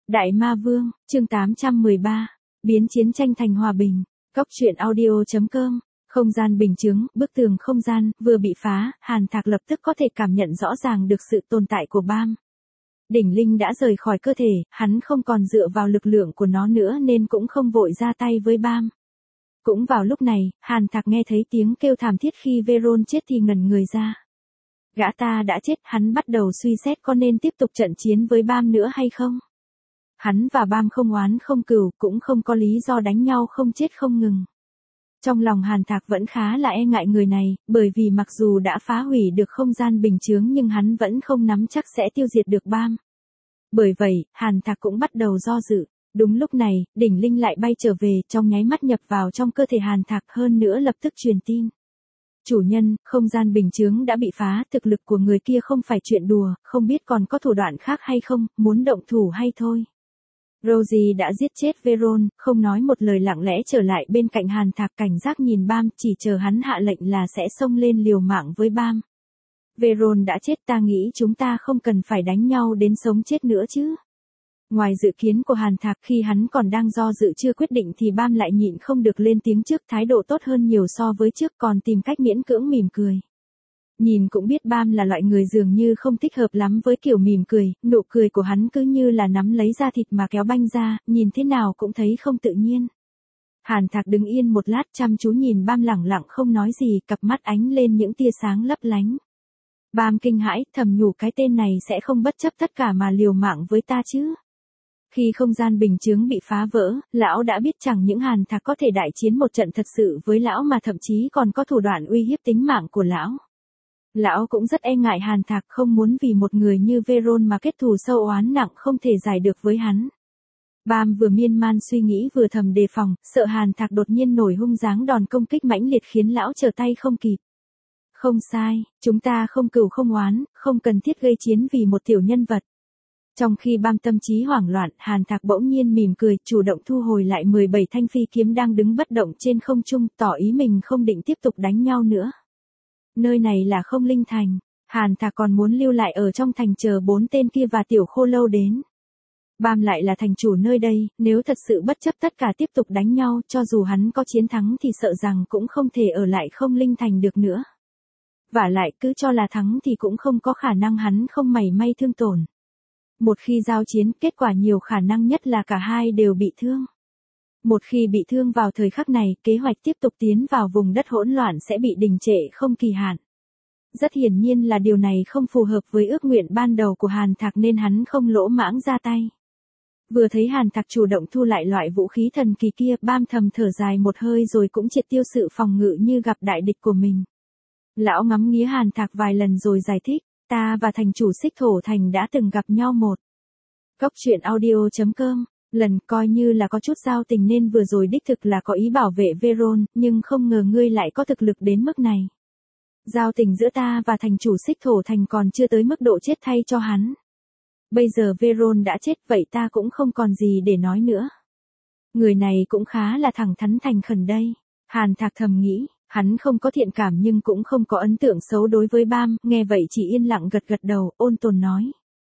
Đại Ma Vương, chương 813, biến chiến tranh thành hòa bình. Góc truyện audio.com. Không gian bình chứng, bức tường không gian vừa bị phá, Hàn Thạc lập tức có thể cảm nhận rõ ràng được sự tồn tại của Bam. Đỉnh linh đã rời khỏi cơ thể, hắn không còn dựa vào lực lượng của nó nữa nên cũng không vội ra tay với Bam. Cũng vào lúc này, Hàn Thạc nghe thấy tiếng kêu thảm thiết khi Veron chết thì ngẩn người ra. Gã ta đã chết, hắn bắt đầu suy xét có nên tiếp tục trận chiến với Bam nữa hay không. Hắn và Bam không oán không cừu, cũng không có lý do đánh nhau không chết không ngừng. Trong lòng Hàn Thạc vẫn khá là e ngại người này, bởi vì mặc dù đã phá hủy được không gian bình chướng nhưng hắn vẫn không nắm chắc sẽ tiêu diệt được Bam. Bởi vậy, Hàn Thạc cũng bắt đầu do dự. Đúng lúc này, đỉnh linh lại bay trở về, trong nháy mắt nhập vào trong cơ thể Hàn Thạc, hơn nữa lập tức truyền tin. Chủ nhân, không gian bình chướng đã bị phá, thực lực của người kia không phải chuyện đùa, không biết còn có thủ đoạn khác hay không, muốn động thủ hay thôi. Rosie đã giết chết Veron, không nói một lời lặng lẽ trở lại bên cạnh Hàn Thạc cảnh giác nhìn Bam, chỉ chờ hắn hạ lệnh là sẽ xông lên liều mạng với Bam. Veron đã chết, ta nghĩ chúng ta không cần phải đánh nhau đến sống chết nữa chứ. Ngoài dự kiến của Hàn Thạc, khi hắn còn đang do dự chưa quyết định thì Bam lại nhịn không được lên tiếng trước, thái độ tốt hơn nhiều so với trước, còn tìm cách miễn cưỡng mỉm cười. Nhìn cũng biết Bam là loại người dường như không thích hợp lắm với kiểu mỉm cười, nụ cười của hắn cứ như là nắm lấy da thịt mà kéo banh ra, nhìn thế nào cũng thấy không tự nhiên. Hàn Thạc đứng yên một lát chăm chú nhìn Bam lẳng lặng không nói gì, cặp mắt ánh lên những tia sáng lấp lánh. Bam kinh hãi, thầm nhủ cái tên này sẽ không bất chấp tất cả mà liều mạng với ta chứ. Khi không gian bình chướng bị phá vỡ, lão đã biết chẳng những Hàn Thạc có thể đại chiến một trận thật sự với lão mà thậm chí còn có thủ đoạn uy hiếp tính mạng của lão. Lão cũng rất e ngại Hàn Thạc, không muốn vì một người như Veron mà kết thù sâu oán nặng không thể giải được với hắn. Bam vừa miên man suy nghĩ vừa thầm đề phòng, sợ Hàn Thạc đột nhiên nổi hung dáng đòn công kích mãnh liệt khiến lão trở tay không kịp. Không sai, chúng ta không cừu không oán, không cần thiết gây chiến vì một tiểu nhân vật. Trong khi Bam tâm trí hoảng loạn, Hàn Thạc bỗng nhiên mỉm cười, chủ động thu hồi lại 17 thanh phi kiếm đang đứng bất động trên không trung, tỏ ý mình không định tiếp tục đánh nhau nữa. Nơi này là Không Linh Thành, Hàn Thạc còn muốn lưu lại ở trong thành chờ 4 tên kia và tiểu khô lâu đến. Bam lại là thành chủ nơi đây, nếu thật sự bất chấp tất cả tiếp tục đánh nhau, cho dù hắn có chiến thắng thì sợ rằng cũng không thể ở lại Không Linh Thành được nữa. Vả lại cứ cho là thắng thì cũng không có khả năng hắn không mảy may thương tổn. Một khi giao chiến, kết quả nhiều khả năng nhất là cả hai đều bị thương. Một khi bị thương vào thời khắc này, kế hoạch tiếp tục tiến vào vùng đất hỗn loạn sẽ bị đình trệ không kỳ hạn. Rất hiển nhiên là điều này không phù hợp với ước nguyện ban đầu của Hàn Thạc nên hắn không lỗ mãng ra tay. Vừa thấy Hàn Thạc chủ động thu lại loại vũ khí thần kỳ kia, Bam thầm thở dài một hơi rồi cũng triệt tiêu sự phòng ngự như gặp đại địch của mình. Lão ngắm nghía Hàn Thạc vài lần rồi giải thích, ta và thành chủ Xích Thổ Thành đã từng gặp nhau một. Góc truyện audio.com. Lần coi như là có chút giao tình nên vừa rồi đích thực là có ý bảo vệ Veron, nhưng không ngờ ngươi lại có thực lực đến mức này. Giao tình giữa ta và thành chủ Xích Thổ Thành còn chưa tới mức độ chết thay cho hắn. Bây giờ Veron đã chết vậy ta cũng không còn gì để nói nữa. Người này cũng khá là thẳng thắn thành khẩn đây. Hàn Thạc thầm nghĩ, hắn không có thiện cảm nhưng cũng không có ấn tượng xấu đối với Bam, nghe vậy chỉ yên lặng gật gật đầu, ôn tồn nói.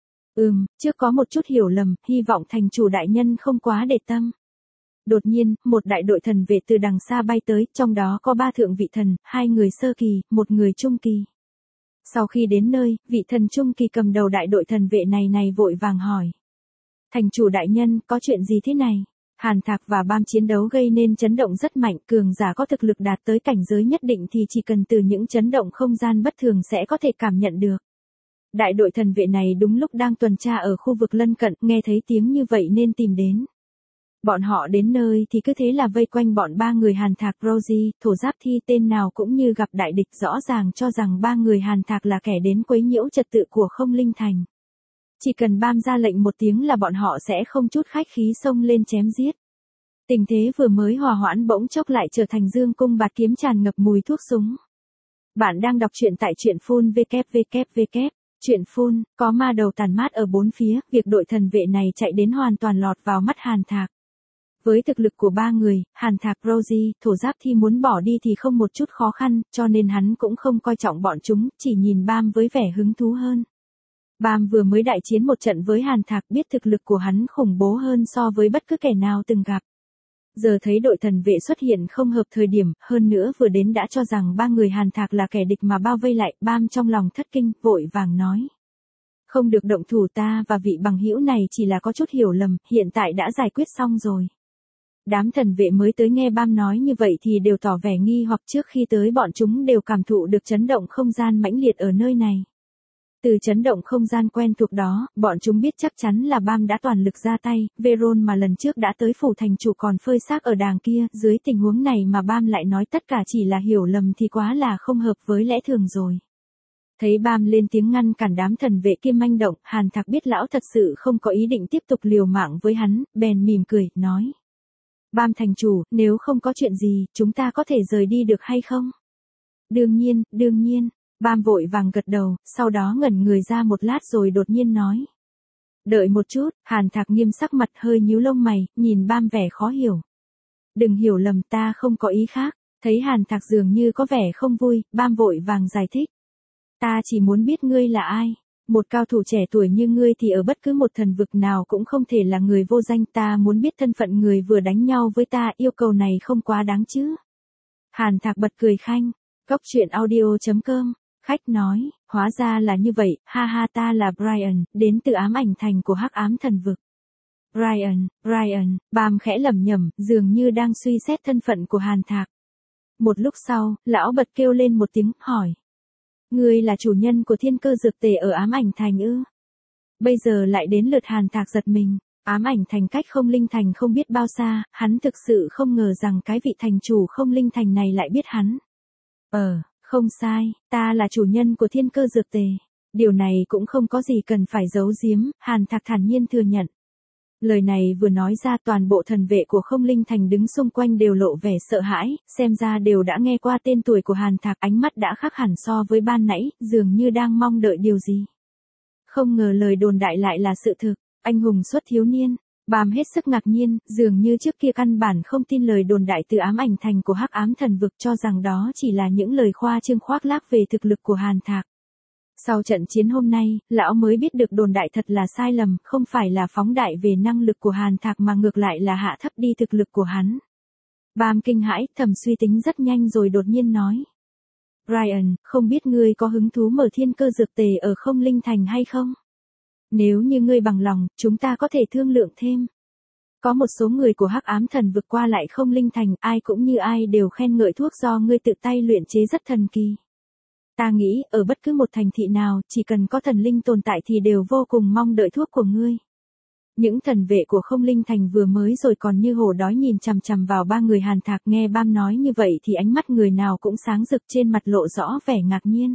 Trước có một chút hiểu lầm, hy vọng thành chủ đại nhân không quá để tâm. Đột nhiên, một đại đội thần vệ từ đằng xa bay tới, trong đó có 3 thượng vị thần, 2 người sơ kỳ, 1 người trung kỳ. Sau khi đến nơi, vị thần trung kỳ cầm đầu đại đội thần vệ này vội vàng hỏi. Thành chủ đại nhân, có chuyện gì thế này? Hàn Thạc và Bam chiến đấu gây nên chấn động rất mạnh, cường giả có thực lực đạt tới cảnh giới nhất định thì chỉ cần từ những chấn động không gian bất thường sẽ có thể cảm nhận được. Đại đội thần vệ này đúng lúc đang tuần tra ở khu vực lân cận, nghe thấy tiếng như vậy nên tìm đến. Bọn họ đến nơi thì cứ thế là vây quanh bọn 3 người Hàn Thạc, Rosie, Thổ Giáp Thi, tên nào cũng như gặp đại địch, rõ ràng cho rằng 3 người Hàn Thạc là kẻ đến quấy nhiễu trật tự của Không Linh Thành. Chỉ cần Bam ra lệnh một tiếng là bọn họ sẽ không chút khách khí xông lên chém giết. Tình thế vừa mới hòa hoãn bỗng chốc lại trở thành dương cung bạt kiếm tràn ngập mùi thuốc súng. Bạn đang đọc truyện tại truyện phun www. Chuyện phun, có ma đầu tàn mát ở bốn phía, việc đội thần vệ này chạy đến hoàn toàn lọt vào mắt Hàn Thạc. Với thực lực của 3 người, Hàn Thạc, Rosie, Thổ Giáp Thi muốn bỏ đi thì không một chút khó khăn, cho nên hắn cũng không coi trọng bọn chúng, chỉ nhìn Bam với vẻ hứng thú hơn. Bam vừa mới đại chiến một trận với Hàn Thạc, biết thực lực của hắn khủng bố hơn so với bất cứ kẻ nào từng gặp. Giờ thấy đội thần vệ xuất hiện không hợp thời điểm, hơn nữa vừa đến đã cho rằng ba người Hàn Thạc là kẻ địch mà bao vây lại, Bam trong lòng thất kinh, vội vàng nói. Không được động thủ, ta và vị bằng hữu này chỉ là có chút hiểu lầm, hiện tại đã giải quyết xong rồi. Đám thần vệ mới tới nghe Bam nói như vậy thì đều tỏ vẻ nghi hoặc, trước khi tới bọn chúng đều cảm thụ được chấn động không gian mãnh liệt ở nơi này. Từ chấn động không gian quen thuộc đó, bọn chúng biết chắc chắn là Bam đã toàn lực ra tay, Veron mà lần trước đã tới phủ thành chủ còn phơi xác ở đàng kia, dưới tình huống này mà Bam lại nói tất cả chỉ là hiểu lầm thì quá là không hợp với lẽ thường rồi. Thấy Bam lên tiếng ngăn cản đám thần vệ kia manh động, Hàn Thạc biết lão thật sự không có ý định tiếp tục liều mạng với hắn, bèn mỉm cười, nói. Bam thành chủ, nếu không có chuyện gì, chúng ta có thể rời đi được hay không? Đương nhiên. Bam vội vàng gật đầu, sau đó ngẩn người ra một lát rồi đột nhiên nói. Đợi một chút, Hàn Thạc nghiêm sắc mặt hơi nhíu lông mày, nhìn Bam vẻ khó hiểu. Đừng hiểu lầm, ta không có ý khác. Thấy Hàn Thạc dường như có vẻ không vui, Bam vội vàng giải thích. Ta chỉ muốn biết ngươi là ai. Một cao thủ trẻ tuổi như ngươi thì ở bất cứ một thần vực nào cũng không thể là người vô danh, ta muốn biết thân phận người vừa đánh nhau với ta, yêu cầu này không quá đáng chứ. Hàn Thạc bật cười khanh. Góc truyện audio.com. Khách nói, hóa ra là như vậy, ha ha, ta là Brian, đến từ ám ảnh thành của hắc ám thần vực. Brian, Bam khẽ lẩm nhẩm, dường như đang suy xét thân phận của Hàn Thạc. Một lúc sau, lão bật kêu lên một tiếng, hỏi. Ngươi là chủ nhân của thiên cơ dược tề ở ám ảnh thành ư? Bây giờ lại đến lượt Hàn Thạc giật mình, ám ảnh thành cách không linh thành không biết bao xa, hắn thực sự không ngờ rằng cái vị thành chủ không linh thành này lại biết hắn. Không sai, ta là chủ nhân của thiên cơ dược tề. Điều này cũng không có gì cần phải giấu giếm, Hàn Thạc thản nhiên thừa nhận. Lời này vừa nói ra toàn bộ thần vệ của không linh thành đứng xung quanh đều lộ vẻ sợ hãi, xem ra đều đã nghe qua tên tuổi của Hàn Thạc, ánh mắt đã khác hẳn so với ban nãy, dường như đang mong đợi điều gì. Không ngờ lời đồn đại lại là sự thực, anh hùng xuất thiếu niên. Bam hết sức ngạc nhiên, dường như trước kia căn bản không tin lời đồn đại từ ám ảnh thành của hắc ám thần vực, cho rằng đó chỉ là những lời khoa trương khoác lác về thực lực của Hàn Thạc. Sau trận chiến hôm nay, lão mới biết được đồn đại thật là sai lầm, không phải là phóng đại về năng lực của Hàn Thạc mà ngược lại là hạ thấp đi thực lực của hắn. Bam kinh hãi, thầm suy tính rất nhanh rồi đột nhiên nói. Brian, không biết ngươi có hứng thú mở thiên cơ dược tề ở không linh thành hay không? Nếu như ngươi bằng lòng, chúng ta có thể thương lượng thêm. Có một số người của hắc ám thần vực qua lại không linh thành, ai cũng như ai đều khen ngợi thuốc do ngươi tự tay luyện chế rất thần kỳ. Ta nghĩ, ở bất cứ một thành thị nào, chỉ cần có thần linh tồn tại thì đều vô cùng mong đợi thuốc của ngươi. Những thần vệ của không linh thành vừa mới rồi còn như hổ đói nhìn chằm chằm vào ba người Hàn Thạc, nghe Bam nói như vậy thì ánh mắt người nào cũng sáng rực, trên mặt lộ rõ vẻ ngạc nhiên.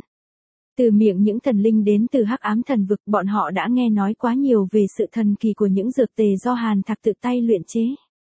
Từ miệng những thần linh đến từ hắc ám thần vực, bọn họ đã nghe nói quá nhiều về sự thần kỳ của những dược tề do Hàn Thạc tự tay luyện chế.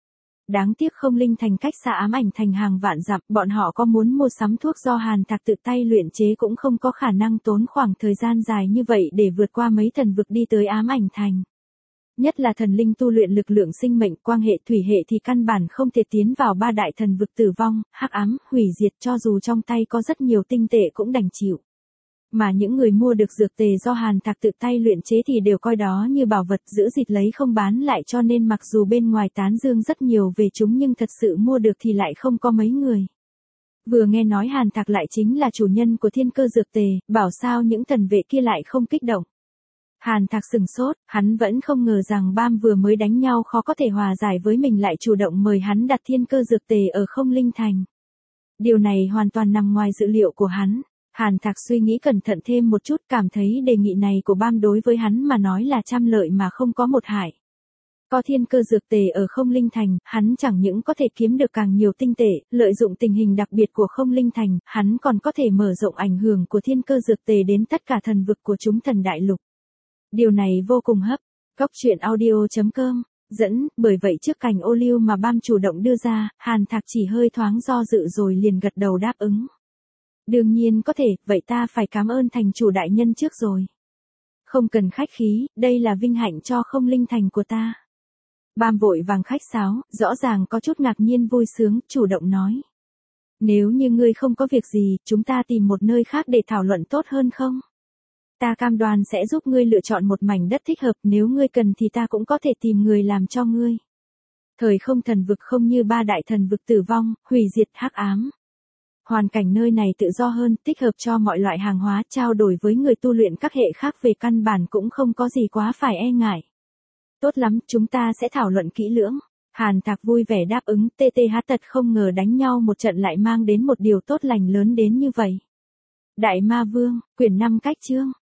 Đáng tiếc không linh thành cách xa ám ảnh thành hàng vạn dặm, bọn họ có muốn mua sắm thuốc do Hàn Thạc tự tay luyện chế cũng không có khả năng tốn khoảng thời gian dài như vậy để vượt qua mấy thần vực đi tới ám ảnh thành. Nhất là thần linh tu luyện lực lượng sinh mệnh, quang hệ, thủy hệ thì căn bản không thể tiến vào ba đại thần vực tử vong, hắc ám, hủy diệt, cho dù trong tay có rất nhiều tinh tệ cũng đành chịu. Mà những người mua được dược tề do Hàn Thạc tự tay luyện chế thì đều coi đó như bảo vật, giữ dịt lấy không bán lại, cho nên mặc dù bên ngoài tán dương rất nhiều về chúng nhưng thật sự mua được thì lại không có mấy người. Vừa nghe nói Hàn Thạc lại chính là chủ nhân của thiên cơ dược tề, bảo sao những thần vệ kia lại không kích động. Hàn Thạc sừng sốt, hắn vẫn không ngờ rằng Bam vừa mới đánh nhau khó có thể hòa giải với mình lại chủ động mời hắn đặt thiên cơ dược tề ở không linh thành. Điều này hoàn toàn nằm ngoài dự liệu của hắn. Hàn Thạc suy nghĩ cẩn thận thêm một chút, cảm thấy đề nghị này của Bam đối với hắn mà nói là trăm lợi mà không có một hại. Có thiên cơ dược tề ở không linh thành, hắn chẳng những có thể kiếm được càng nhiều tinh tệ, lợi dụng tình hình đặc biệt của không linh thành, hắn còn có thể mở rộng ảnh hưởng của thiên cơ dược tề đến tất cả thần vực của chúng thần đại lục. Điều này vô cùng hấp. Góc truyện audio.com dẫn, bởi vậy trước cảnh ô liu mà Bam chủ động đưa ra, Hàn Thạc chỉ hơi thoáng do dự rồi liền gật đầu đáp ứng. Đương nhiên có thể, vậy ta phải cảm ơn thành chủ đại nhân trước rồi. Không cần khách khí, đây là vinh hạnh cho không linh thành của ta. Bam vội vàng khách sáo, rõ ràng có chút ngạc nhiên vui sướng, chủ động nói. Nếu như ngươi không có việc gì, chúng ta tìm một nơi khác để thảo luận tốt hơn không? Ta cam đoan sẽ giúp ngươi lựa chọn một mảnh đất thích hợp, nếu ngươi cần thì ta cũng có thể tìm người làm cho ngươi. Thời không thần vực không như ba đại thần vực tử vong, hủy diệt, hắc ám. Hoàn cảnh nơi này tự do hơn, thích hợp cho mọi loại hàng hóa, trao đổi với người tu luyện các hệ khác về căn bản cũng không có gì quá phải e ngại. Tốt lắm, chúng ta sẽ thảo luận kỹ lưỡng. Hàn Thạc vui vẻ đáp ứng, TTH tật không ngờ đánh nhau một trận lại mang đến một điều tốt lành lớn đến như vậy. Đại Ma Vương, quyển 5 cách chương.